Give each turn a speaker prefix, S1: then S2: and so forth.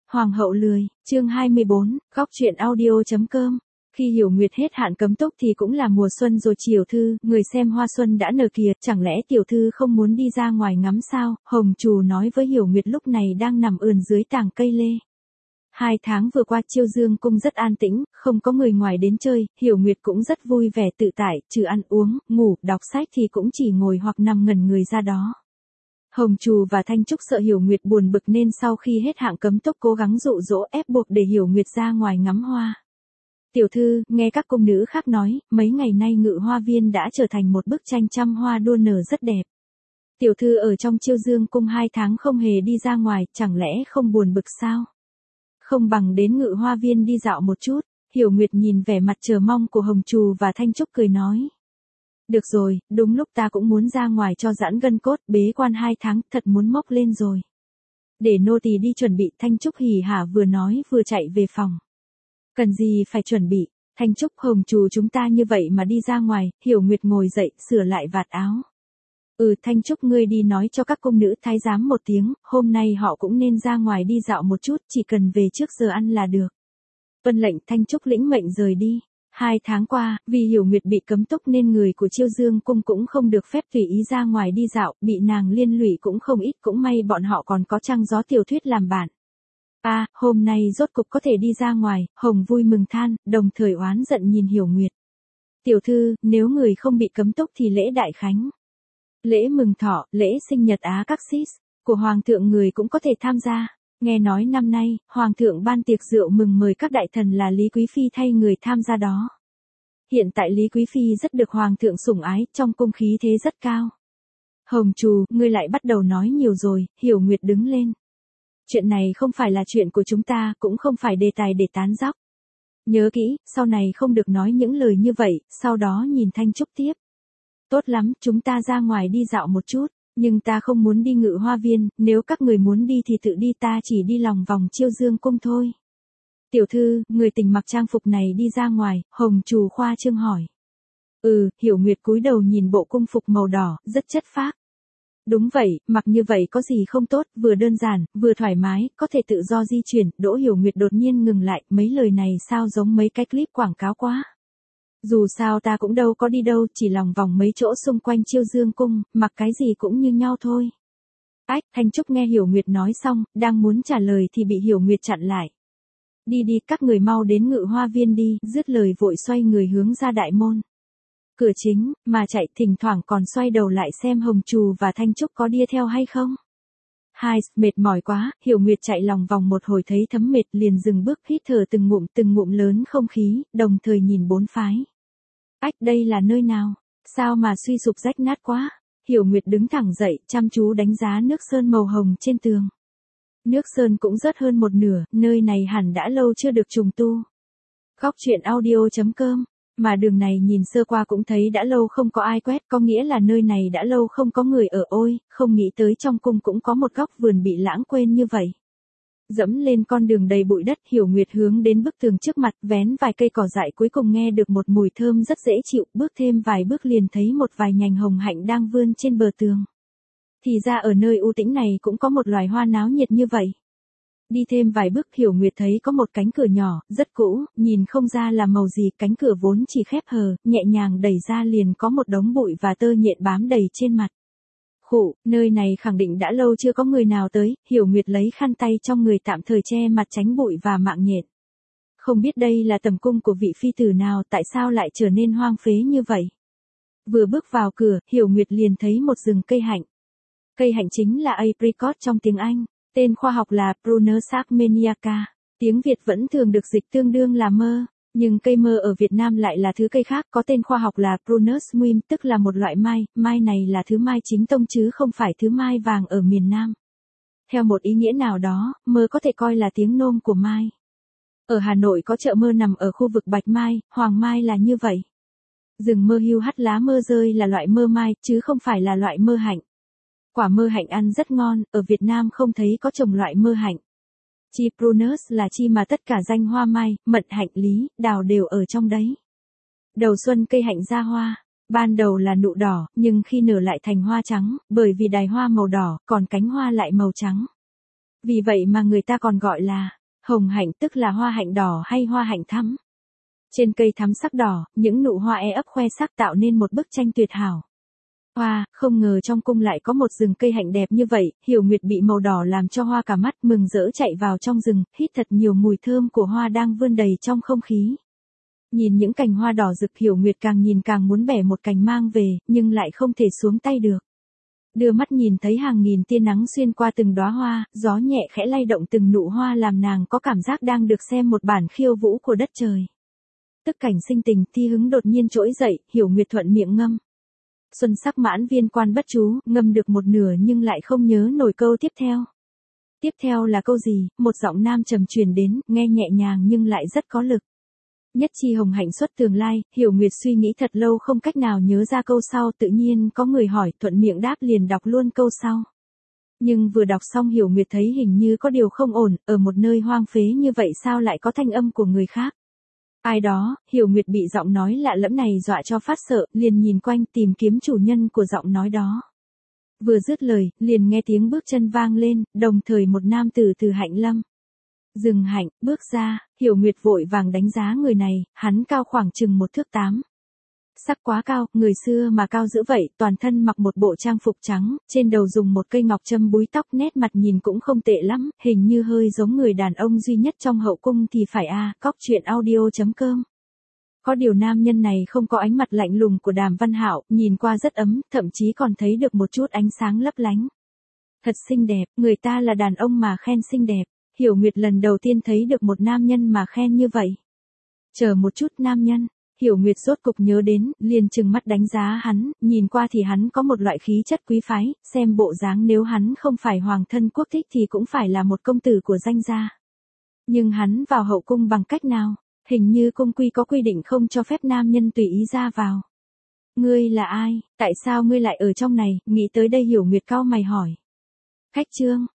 S1: Hoàng hậu lười, chương 24, góc truyện audio.com. Khi Hiểu Nguyệt hết hạn cấm túc thì cũng là mùa xuân rồi tiểu thư, người xem hoa xuân đã nở kìa, chẳng lẽ tiểu thư không muốn đi ra ngoài ngắm sao? Hồng Trù nói với Hiểu Nguyệt lúc này đang nằm ườn dưới tàng cây lê. 2 tháng vừa qua Chiêu Dương cung rất an tĩnh, không có người ngoài đến chơi, Hiểu Nguyệt cũng rất vui vẻ tự tại, trừ ăn uống, ngủ, đọc sách thì cũng chỉ ngồi hoặc nằm ngẩn người ra đó. Hồng Trù và Thanh Trúc sợ Hiểu Nguyệt buồn bực nên sau khi hết hạn cấm túc cố gắng dụ dỗ ép buộc để Hiểu Nguyệt ra ngoài ngắm hoa. Tiểu thư, nghe các cung nữ khác nói, mấy ngày nay Ngự Hoa Viên đã trở thành một bức tranh trăm hoa đua nở rất đẹp. Tiểu thư ở trong Chiêu Dương cung 2 tháng không hề đi ra ngoài, chẳng lẽ không buồn bực sao? Không bằng đến Ngự Hoa Viên đi dạo một chút. Hiểu Nguyệt nhìn vẻ mặt chờ mong của Hồng Trù và Thanh Trúc cười nói. Được rồi, đúng lúc ta cũng muốn ra ngoài cho giãn gân cốt, bế quan 2 tháng, thật muốn mốc lên rồi. Để nô tỳ đi chuẩn bị, Thanh Trúc hỉ hả vừa nói vừa chạy về phòng. Cần gì phải chuẩn bị, Thanh Trúc, Hồng Trù chúng ta như vậy mà đi ra ngoài, Hiểu Nguyệt ngồi dậy, sửa lại vạt áo. Thanh Trúc ngươi đi nói cho các cung nữ thái giám một tiếng, hôm nay họ cũng nên ra ngoài đi dạo một chút, chỉ cần về trước giờ ăn là được. Tuân lệnh, Thanh Trúc lĩnh mệnh rời đi. 2 tháng qua, vì Hiểu Nguyệt bị cấm túc nên người của Chiêu Dương cung cũng không được phép tùy ý ra ngoài đi dạo, bị nàng liên lụy cũng không ít, cũng may bọn họ còn có Trăng Gió tiểu thuyết làm bạn. Hôm nay rốt cục có thể đi ra ngoài, Hồng vui mừng than, đồng thời oán giận nhìn Hiểu Nguyệt. Tiểu thư, nếu người không bị cấm túc thì lễ đại khánh, lễ mừng thọ, lễ sinh nhật các sis của Hoàng thượng người cũng có thể tham gia. Nghe nói năm nay, Hoàng thượng ban tiệc rượu mừng mời các đại thần là Lý Quý Phi thay người tham gia đó. Hiện tại Lý Quý Phi rất được Hoàng thượng sủng ái, trong cung khí thế rất cao. Hồng Trù, ngươi lại bắt đầu nói nhiều rồi, Hiểu Nguyệt đứng lên. Chuyện này không phải là chuyện của chúng ta, cũng không phải đề tài để tán dóc. Nhớ kỹ, sau này không được nói những lời như vậy, sau đó nhìn Thanh Trúc tiếp. Tốt lắm, chúng ta ra ngoài đi dạo một chút. Nhưng ta không muốn đi Ngự Hoa Viên, nếu các người muốn đi thì tự đi, ta chỉ đi lòng vòng Chiêu Dương cung thôi. Tiểu thư, người tình mặc trang phục này đi ra ngoài, Hồng Trù khoa trương hỏi. Hiểu Nguyệt cúi đầu nhìn bộ cung phục màu đỏ, rất chất phác. Đúng vậy, mặc như vậy có gì không tốt, vừa đơn giản, vừa thoải mái, có thể tự do di chuyển. Đỗ Hiểu Nguyệt đột nhiên ngừng lại, mấy lời này sao giống mấy cái clip quảng cáo quá. Dù sao ta cũng đâu có đi đâu, chỉ lòng vòng mấy chỗ xung quanh Chiêu Dương cung, mặc cái gì cũng như nhau thôi. Thanh Trúc nghe Hiểu Nguyệt nói xong, đang muốn trả lời thì bị Hiểu Nguyệt chặn lại. Đi, các người mau đến Ngự Hoa Viên đi, dứt lời vội xoay người hướng ra đại môn. Cửa chính, mà chạy, thỉnh thoảng còn xoay đầu lại xem Hồng Trù và Thanh Trúc có đi theo hay không. Mệt mỏi quá, Hiểu Nguyệt chạy lòng vòng một hồi thấy thấm mệt liền dừng bước hít thở từng ngụm lớn không khí, đồng thời nhìn bốn phái. Đây là nơi nào? Sao mà suy sụp rách nát quá? Hiểu Nguyệt đứng thẳng dậy, chăm chú đánh giá nước sơn màu hồng trên tường. Nước sơn cũng rớt hơn một nửa, nơi này hẳn đã lâu chưa được trùng tu. Góc truyện audio.com. Mà đường này nhìn sơ qua cũng thấy đã lâu không có ai quét, có nghĩa là nơi này đã lâu không có người ở. Không nghĩ tới trong cung cũng có một góc vườn bị lãng quên như vậy. Dẫm lên con đường đầy bụi đất, Hiểu Nguyệt hướng đến bức tường trước mặt, vén vài cây cỏ dại, cuối cùng nghe được một mùi thơm rất dễ chịu, bước thêm vài bước liền thấy một vài nhành hồng hạnh đang vươn trên bờ tường. Thì ra ở nơi u tĩnh này cũng có một loài hoa náo nhiệt như vậy. Đi thêm vài bước, Hiểu Nguyệt thấy có một cánh cửa nhỏ, rất cũ, nhìn không ra là màu gì, cánh cửa vốn chỉ khép hờ, nhẹ nhàng đẩy ra liền có một đống bụi và tơ nhện bám đầy trên mặt. Nơi này khẳng định đã lâu chưa có người nào tới, Hiểu Nguyệt lấy khăn tay trong người tạm thời che mặt tránh bụi và mạng nhện. Không biết đây là tầm cung của vị phi tử nào, tại sao lại trở nên hoang phế như vậy. Vừa bước vào cửa, Hiểu Nguyệt liền thấy một rừng cây hạnh. Cây hạnh chính là apricot trong tiếng Anh, tên khoa học là Prunus armeniaca, tiếng Việt vẫn thường được dịch tương đương là mơ. Nhưng cây mơ ở Việt Nam lại là thứ cây khác, có tên khoa học là Prunus muim, tức là một loại mai, mai này là thứ mai chính tông chứ không phải thứ mai vàng ở miền Nam. Theo một ý nghĩa nào đó, mơ có thể coi là tiếng nôm của mai. Ở Hà Nội có chợ mơ nằm ở khu vực Bạch Mai, Hoàng Mai là như vậy. Rừng mơ hưu hắt lá mơ rơi là loại mơ mai, chứ không phải là loại mơ hạnh. Quả mơ hạnh ăn rất ngon, ở Việt Nam không thấy có trồng loại mơ hạnh. Chi Prunus là chi mà tất cả danh hoa mai, mận, hạnh, lý, đào đều ở trong đấy. Đầu xuân cây hạnh ra hoa, ban đầu là nụ đỏ, nhưng khi nở lại thành hoa trắng, bởi vì đài hoa màu đỏ, còn cánh hoa lại màu trắng. Vì vậy mà người ta còn gọi là Hồng hạnh tức là hoa hạnh đỏ hay hoa hạnh thắm. Trên cây thắm sắc đỏ, những nụ hoa ấp khoe sắc tạo nên một bức tranh tuyệt hảo. Hoa, không ngờ trong cung lại có một rừng cây hạnh đẹp như vậy, Hiểu Nguyệt bị màu đỏ làm cho hoa cả mắt, mừng rỡ chạy vào trong rừng, hít thật nhiều mùi thơm của hoa đang vươn đầy trong không khí. Nhìn những cành hoa đỏ rực, Hiểu Nguyệt càng nhìn càng muốn bẻ một cành mang về, nhưng lại không thể xuống tay được. Đưa mắt nhìn thấy hàng nghìn tia nắng xuyên qua từng đóa hoa, gió nhẹ khẽ lay động từng nụ hoa làm nàng có cảm giác đang được xem một bản khiêu vũ của đất trời. Tức cảnh sinh tình, thi hứng đột nhiên trỗi dậy, Hiểu Nguyệt thuận miệng ngâm. Xuân sắc mãn viên quan bất chú, ngâm được một nửa nhưng lại không nhớ nổi câu tiếp theo. Tiếp theo là câu gì, một giọng nam trầm truyền đến, nghe nhẹ nhàng nhưng lại rất có lực. Nhất chi hồng hạnh xuất tường lai, Hiểu Nguyệt suy nghĩ thật lâu không cách nào nhớ ra câu sau, tự nhiên có người hỏi, thuận miệng đáp liền đọc luôn câu sau. Nhưng vừa đọc xong Hiểu Nguyệt thấy hình như có điều không ổn, ở một nơi hoang phế như vậy sao lại có thanh âm của người khác. Ai đó, Hiểu Nguyệt bị giọng nói lạ lẫm này dọa cho phát sợ, liền nhìn quanh tìm kiếm chủ nhân của giọng nói đó. Vừa dứt lời, liền nghe tiếng bước chân vang lên, đồng thời một nam tử từ Hạnh Lâm rừng hạnh bước ra, Hiểu Nguyệt vội vàng đánh giá người này, hắn cao khoảng chừng 1 thước 8. Sắc quá cao, người xưa mà cao dữ vậy, toàn thân mặc một bộ trang phục trắng, trên đầu dùng một cây ngọc châm búi tóc, nét mặt nhìn cũng không tệ lắm, hình như hơi giống người đàn ông duy nhất trong hậu cung thì phải a. Coctruyện.audio.com. Có điều nam nhân này không có ánh mặt lạnh lùng của Đàm Văn Hạo, nhìn qua rất ấm, thậm chí còn thấy được một chút ánh sáng lấp lánh. Thật xinh đẹp, người ta là đàn ông mà khen xinh đẹp. Hiểu Nguyệt lần đầu tiên thấy được một nam nhân mà khen như vậy. Chờ một chút, nam nhân. Hiểu Nguyệt rốt cục nhớ đến, liền trừng mắt đánh giá hắn, nhìn qua thì hắn có một loại khí chất quý phái, xem bộ dáng nếu hắn không phải hoàng thân quốc thích thì cũng phải là một công tử của danh gia. Nhưng hắn vào hậu cung bằng cách nào? Hình như cung quy có quy định không cho phép nam nhân tùy ý ra vào. Ngươi là ai? Tại sao ngươi lại ở trong này? Nghĩ tới đây Hiểu Nguyệt cau mày hỏi. Khách trương.